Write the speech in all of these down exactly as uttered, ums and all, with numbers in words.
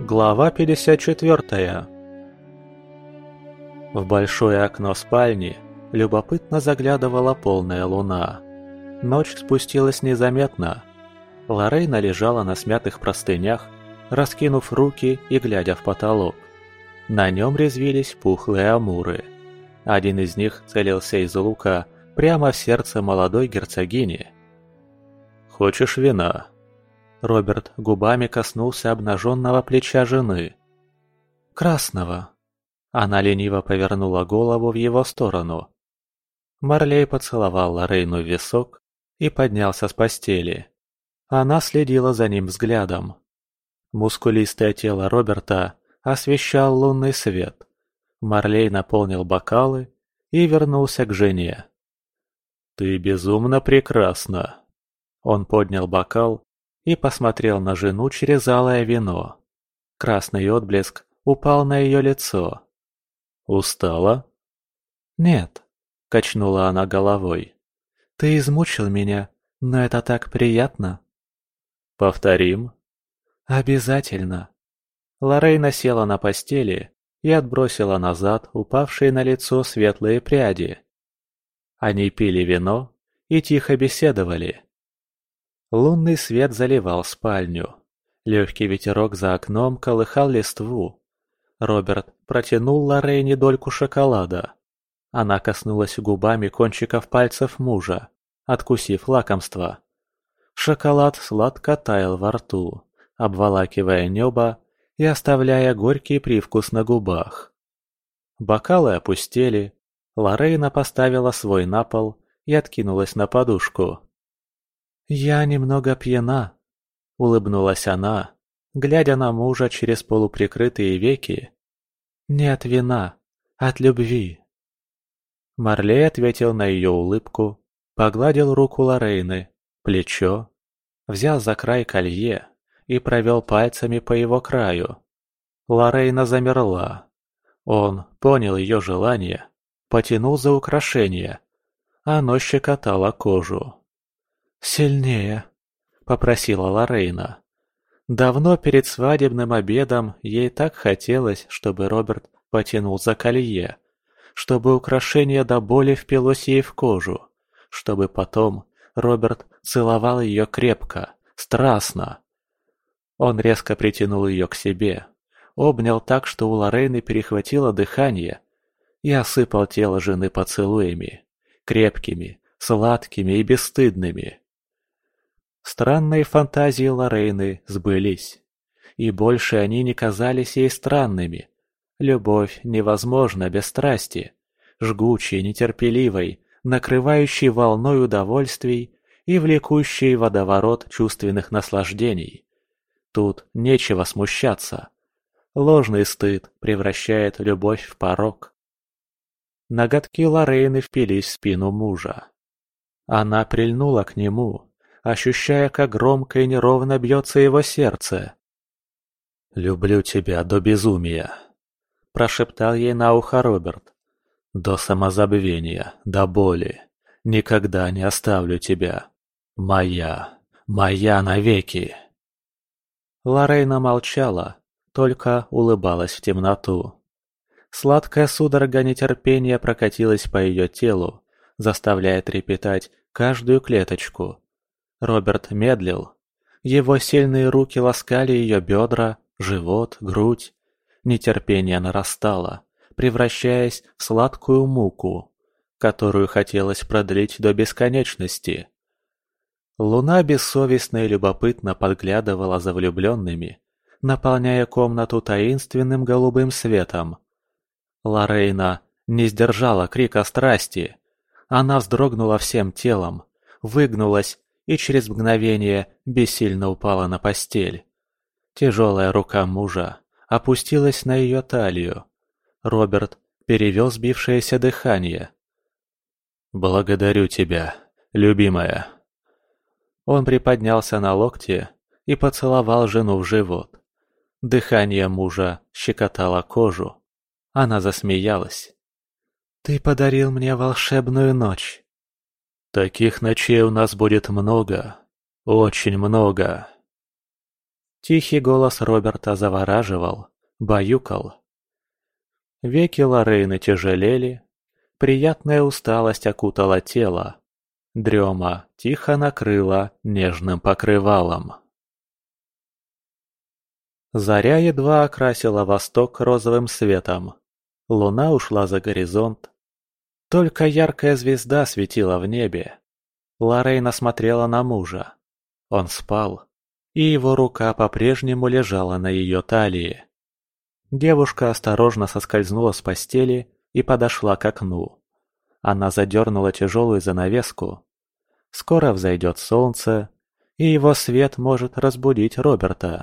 Глава пятьдесят четыре. В большое окно спальни любопытно заглядывала полная луна. Ночь спустилась незаметно. Лорейна лежала на смятых простынях, раскинув руки и глядя в потолок. На нем резвились пухлые амуры. Один из них целился из лука прямо в сердце молодой герцогини. «Хочешь вина?» Роберт губами коснулся обнаженного плеча жены. «Красного». Она лениво повернула голову в его сторону. Марлей поцеловал Лорейну в висок и поднялся с постели. Она следила за ним взглядом. Мускулистое тело Роберта освещал лунный свет. Марлей наполнил бокалы и вернулся к жене. «Ты безумно прекрасна!» Он поднял бокал и посмотрел на жену через алое вино. Красный отблеск упал на ее лицо. «Устала?» «Нет», — качнула она головой. «Ты измучил меня, но это так приятно». «Повторим?» «Обязательно». Лорейна села на постели и отбросила назад упавшие на лицо светлые пряди. Они пили вино и тихо беседовали. Лунный свет заливал спальню. Легкий ветерок за окном колыхал листву. Роберт протянул Лорейне дольку шоколада. Она коснулась губами кончиков пальцев мужа, откусив лакомство. Шоколад сладко таял во рту, обволакивая небо и оставляя горький привкус на губах. Бокалы опустели. Лорейна поставила свой на пол и откинулась на подушку. «Я немного пьяна», — улыбнулась она, глядя на мужа через полуприкрытые веки. «Не от вина, от любви». Марлей ответил на ее улыбку, погладил руку Лорейны, плечо, взял за край колье и провел пальцами по его краю. Лорейна замерла. Он понял ее желание, потянул за украшение. Оно щекотало кожу. «Сильнее», — попросила Лорейна. Давно перед свадебным обедом ей так хотелось, чтобы Роберт потянул за колье, чтобы украшение до боли впилось ей в кожу, чтобы потом Роберт целовал ее крепко, страстно. Он резко притянул ее к себе, обнял так, что у Лорейны перехватило дыхание, и осыпал тело жены поцелуями, крепкими, сладкими и бесстыдными. Странные фантазии Лорейны сбылись, и больше они не казались ей странными. Любовь невозможна без страсти, жгучей, нетерпеливой, накрывающей волной удовольствий и влекущей водоворот чувственных наслаждений. Тут нечего смущаться. Ложный стыд превращает любовь в порок. Ноготки Лорейны впились в спину мужа. Она прильнула к нему, ощущая, как громко и неровно бьется его сердце. «Люблю тебя до безумия», — прошептал ей на ухо Роберт. «До самозабвения, до боли. Никогда не оставлю тебя. Моя, моя навеки». Лорейна молчала, только улыбалась в темноту. Сладкая судорога нетерпения прокатилась по ее телу, заставляя трепетать каждую клеточку. Роберт медлил. Его сильные руки ласкали ее бедра, живот, грудь. Нетерпение нарастало, превращаясь в сладкую муку, которую хотелось продлить до бесконечности. Луна бессовестно и любопытно подглядывала за влюбленными, наполняя комнату таинственным голубым светом. Лорейна не сдержала крика страсти. Она вздрогнула всем телом, выгнулась и через мгновение бессильно упала на постель. Тяжелая рука мужа опустилась на ее талию. Роберт перевел сбившееся дыхание. «Благодарю тебя, любимая». Он приподнялся на локте и поцеловал жену в живот. Дыхание мужа щекотало кожу. Она засмеялась. «Ты подарил мне волшебную ночь». «Таких ночей у нас будет много, очень много». Тихий голос Роберта завораживал, баюкал. Веки Лорейны тяжелели, приятная усталость окутала тело. Дрема тихо накрыла нежным покрывалом. Заря едва окрасила восток розовым светом. Луна ушла за горизонт. Только яркая звезда светила в небе. Лорейна смотрела на мужа. Он спал, и его рука по-прежнему лежала на ее талии. Девушка осторожно соскользнула с постели и подошла к окну. Она задернула тяжелую занавеску. Скоро взойдет солнце, и его свет может разбудить Роберта.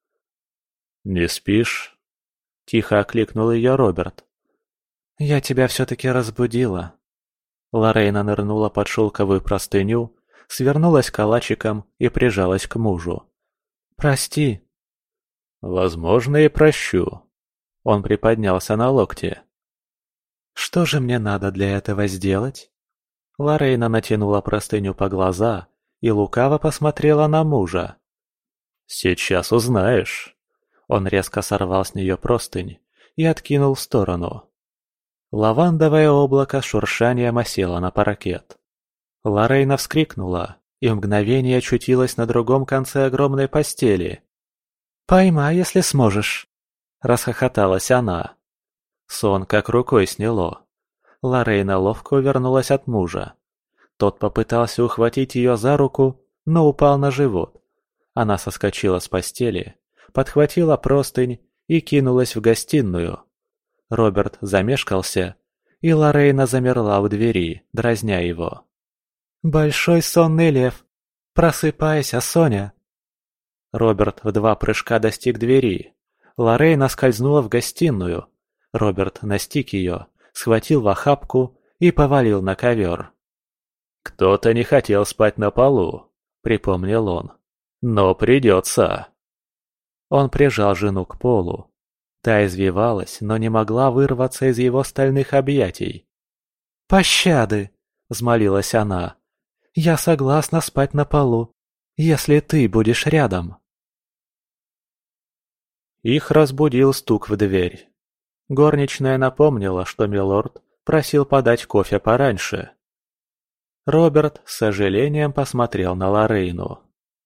«Не спишь?» – тихо окликнул ее Роберт. «Я тебя все-таки разбудила». Лорейна нырнула под шелковую простыню, свернулась калачиком и прижалась к мужу. «Прости». «Возможно, и прощу». Он приподнялся на локте. «Что же мне надо для этого сделать?» Лорейна натянула простыню по глаза и лукаво посмотрела на мужа. «Сейчас узнаешь». Он резко сорвал с нее простынь и откинул в сторону. Лавандовое облако с шуршанием осело на паркет. Лорейна вскрикнула и в мгновение очутилась на другом конце огромной постели. «Поймай, если сможешь!» – расхохоталась она. Сон как рукой сняло. Лорейна ловко увернулась от мужа. Тот попытался ухватить ее за руку, но упал на живот. Она соскочила с постели, подхватила простынь и кинулась в гостиную. Роберт замешкался, и Лорейна замерла у двери, дразня его. «Большой сонный лев! Просыпайся, Соня!» Роберт в два прыжка достиг двери. Лорейна скользнула в гостиную. Роберт настиг ее, схватил в охапку и повалил на ковер. «Кто-то не хотел спать на полу», — припомнил он. «Но придется». Он прижал жену к полу. Та извивалась, но не могла вырваться из его стальных объятий. «Пощады!» — взмолилась она. «Я согласна спать на полу, если ты будешь рядом». Их разбудил стук в дверь. Горничная напомнила, что милорд просил подать кофе пораньше. Роберт с сожалением посмотрел на Лорейну.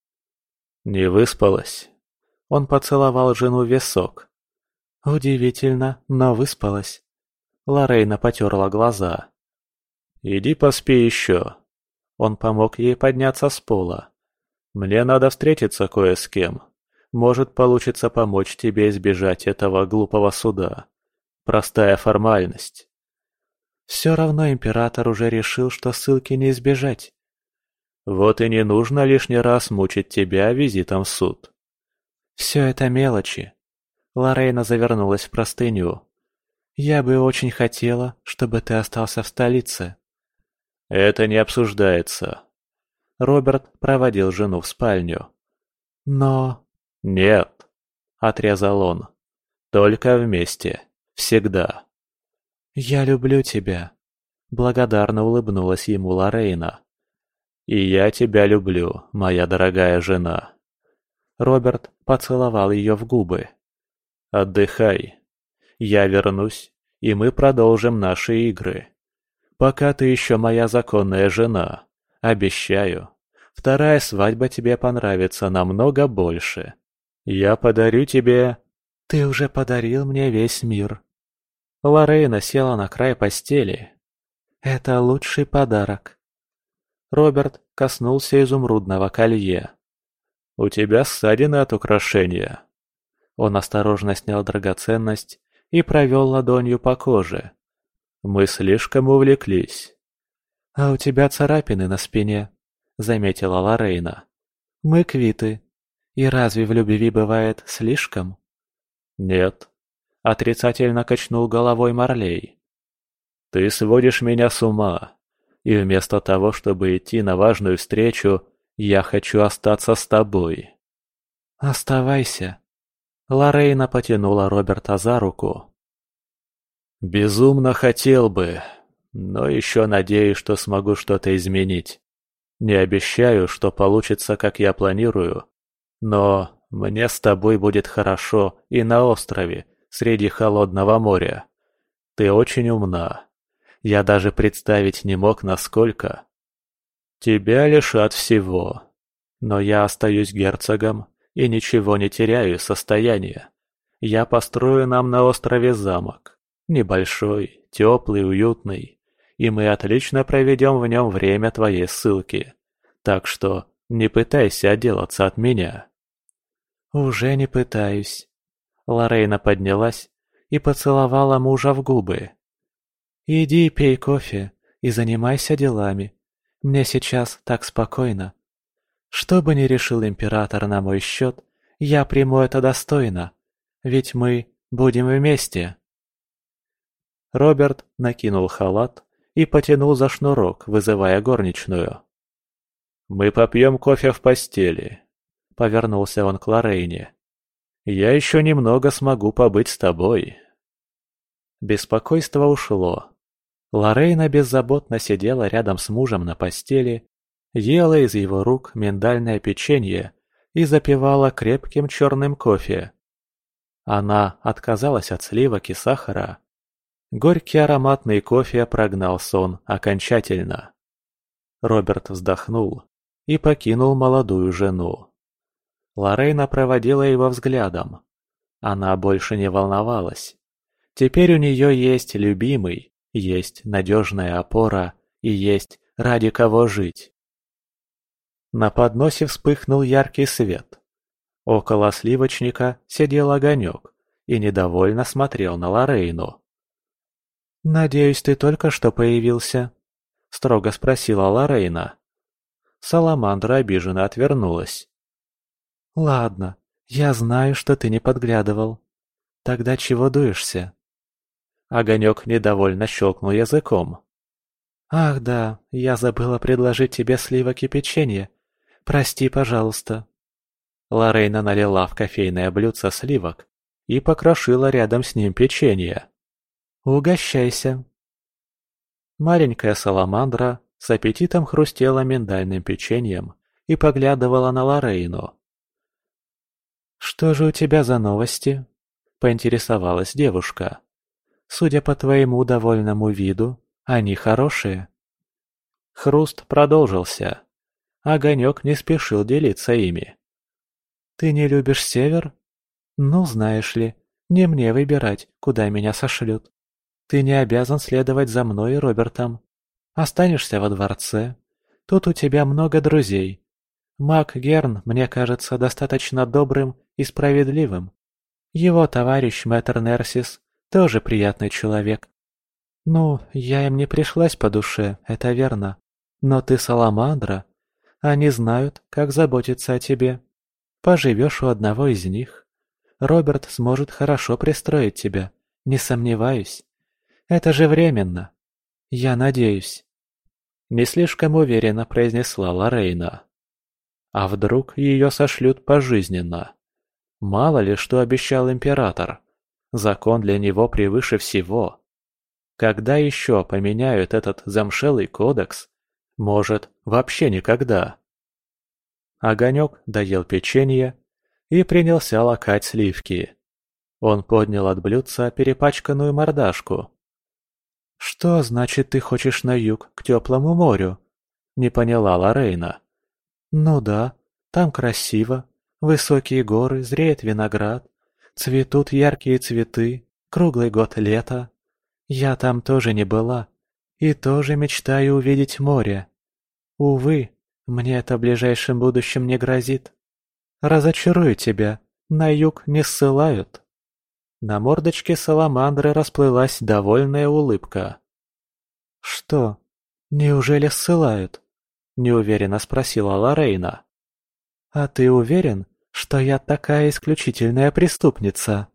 «Не выспалась?» Он поцеловал жену в висок. «Удивительно, но выспалась». Лорейна потерла глаза. «Иди поспи еще». Он помог ей подняться с пола. «Мне надо встретиться кое с кем. Может, получится помочь тебе избежать этого глупого суда. Простая формальность». «Все равно император уже решил, что ссылки не избежать». «Вот и не нужно лишний раз мучить тебя визитом в суд». «Все это мелочи». Лорейна завернулась в простыню. «Я бы очень хотела, чтобы ты остался в столице». «Это не обсуждается». Роберт проводил жену в спальню. «Но...» «Нет», — отрезал он. «Только вместе. Всегда». «Я люблю тебя», — благодарно улыбнулась ему Лорейна. «И я тебя люблю, моя дорогая жена». Роберт поцеловал ее в губы. «Отдыхай. Я вернусь, и мы продолжим наши игры. Пока ты еще моя законная жена, обещаю, вторая свадьба тебе понравится намного больше. Я подарю тебе...» «Ты уже подарил мне весь мир». Лорейна села на край постели. «Это лучший подарок». Роберт коснулся изумрудного колье. «У тебя ссадины от украшения». Он осторожно снял драгоценность и провел ладонью по коже. «Мы слишком увлеклись». «А у тебя царапины на спине», — заметила Лорейна. «Мы квиты. И разве в любви бывает слишком?» «Нет», — отрицательно качнул головой Марлей. «Ты сводишь меня с ума, и вместо того, чтобы идти на важную встречу, я хочу остаться с тобой». «Оставайся». Лорейна потянула Роберта за руку. «Безумно хотел бы, но еще надеюсь, что смогу что-то изменить. Не обещаю, что получится, как я планирую, но Мне с тобой будет хорошо и на острове, среди холодного моря. Ты очень умна. Я даже представить не мог, насколько. Тебя лишат всего. Но я остаюсь герцогом и ничего не теряю из состояния. Я построю нам на острове замок. Небольшой, теплый, уютный. И мы отлично проведем в нем время твоей ссылки. Так что не пытайся отделаться от меня. Уже не пытаюсь. Лорейна поднялась и поцеловала мужа в губы. Иди пей кофе и занимайся делами. Мне сейчас так спокойно. Что бы ни решил император на мой счет, я приму это достойно. Ведь мы будем вместе. Роберт накинул халат и потянул за шнурок, вызывая горничную. «Мы попьем кофе в постели», — повернулся он к Лорейне. «Я еще немного смогу побыть с тобой». Беспокойство ушло. Лорейна беззаботно сидела рядом с мужем на постели, ела из его рук миндальное печенье и запивала крепким черным кофе. Она отказалась от сливок и сахара. Горький ароматный кофе прогнал сон окончательно. Роберт вздохнул и покинул молодую жену. Лорейна проводила его взглядом. Она больше не волновалась. Теперь у нее есть любимый, есть надежная опора и есть ради кого жить. На подносе вспыхнул яркий свет. Около сливочника сидел огонек и недовольно смотрел на Лорейну. «Надеюсь, ты только что появился?» — строго спросила Лорейна. Саламандра обиженно отвернулась. «Ладно, я знаю, что ты не подглядывал. Тогда чего дуешься?» Огонек недовольно щелкнул языком. «Ах да, я забыла предложить тебе сливок и печенье. Прости, пожалуйста». Лорейна налила в кофейное блюдце сливок и покрошила рядом с ним печенье. «Угощайся». Маленькая саламандра с аппетитом хрустела миндальным печеньем и поглядывала на Лорейну. «Что же у тебя за новости?» – поинтересовалась девушка. «Судя по твоему довольному виду, они хорошие». Хруст продолжился. Огонек не спешил делиться ими. «Ты не любишь север? Ну, знаешь ли, не мне выбирать, куда меня сошлют. Ты не обязан следовать за мной и Робертом. Останешься во дворце. Тут у тебя много друзей. Маг Герн, мне кажется, достаточно добрым и справедливым. Его товарищ мэтр Нерсис тоже приятный человек. Ну, я им не пришлась по душе, это верно. Но ты саламандра. Они знают, как заботиться о тебе. Поживешь у одного из них. Роберт сможет хорошо пристроить тебя, не сомневаюсь. Это же временно. Я надеюсь. Не слишком уверенно произнесла Лорейна. А вдруг ее сошлют пожизненно? Мало ли, что обещал император. Закон для него превыше всего. Когда еще поменяют этот замшелый кодекс? Может, вообще никогда. Огонек доел печенье и принялся лакать сливки. Он поднял от блюдца перепачканную мордашку. «Что значит, ты хочешь на юг, к теплому морю?» — не поняла Лорейна. «Ну да, там красиво. Высокие горы, зреет виноград. Цветут яркие цветы, круглый год лето. Я там тоже не была. И тоже мечтаю увидеть море. Увы, мне это в ближайшем будущем не грозит. Разочарую тебя, на юг не ссылают». На мордочке саламандры расплылась довольная улыбка. «Что, неужели ссылают?» – неуверенно спросила Лорейна. «А ты уверен, что я такая исключительная преступница?»